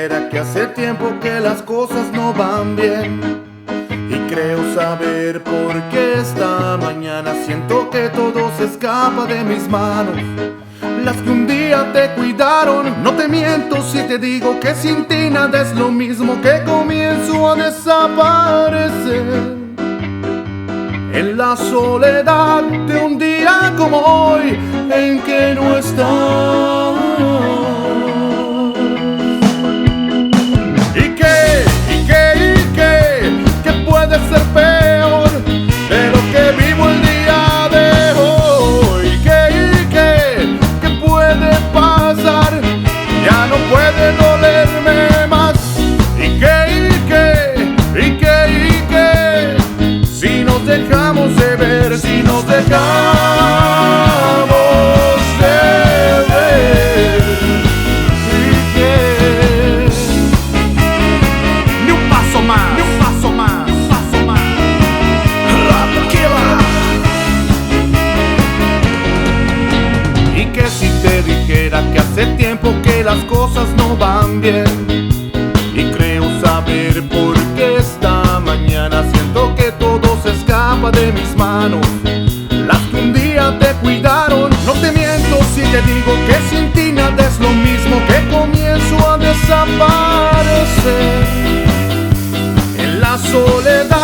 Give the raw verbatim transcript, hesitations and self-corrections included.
dijera que hace tiempo que las cosas no van bien, y creo saber por qué esta mañana siento que todo se escapa de mis manos. Las que un día te cuidaron, no te miento si te digo que sin ti nada es lo mismo, que comienzo a desaparecer en la soledad de un día como hoy en que no estás. ¿Y qué? ¿Y qué? ¿Y qué? ¿Qué puede ser peor de lo que vivo el día de hoy? ¿Y qué? ¿Y qué? ¿Qué puede pasar? Ya no puede dolerme más. ¿Y qué? ¿Y qué? ¿Y qué? ¿Y qué? Si nos dejamos de ver, si nos dejamos de ver. ¿Y qué? Ni un paso más, ni un paso más, un paso más. Y que si te dijera que hace tiempo que las cosas no van bien, y creo saber por qué esta mañana siento que todo se escapa de mis manos. Las que un día te cuidaron, no te miento si te digo que sin ti nada es lo mismo, que comienzo a desaparecer en la soledad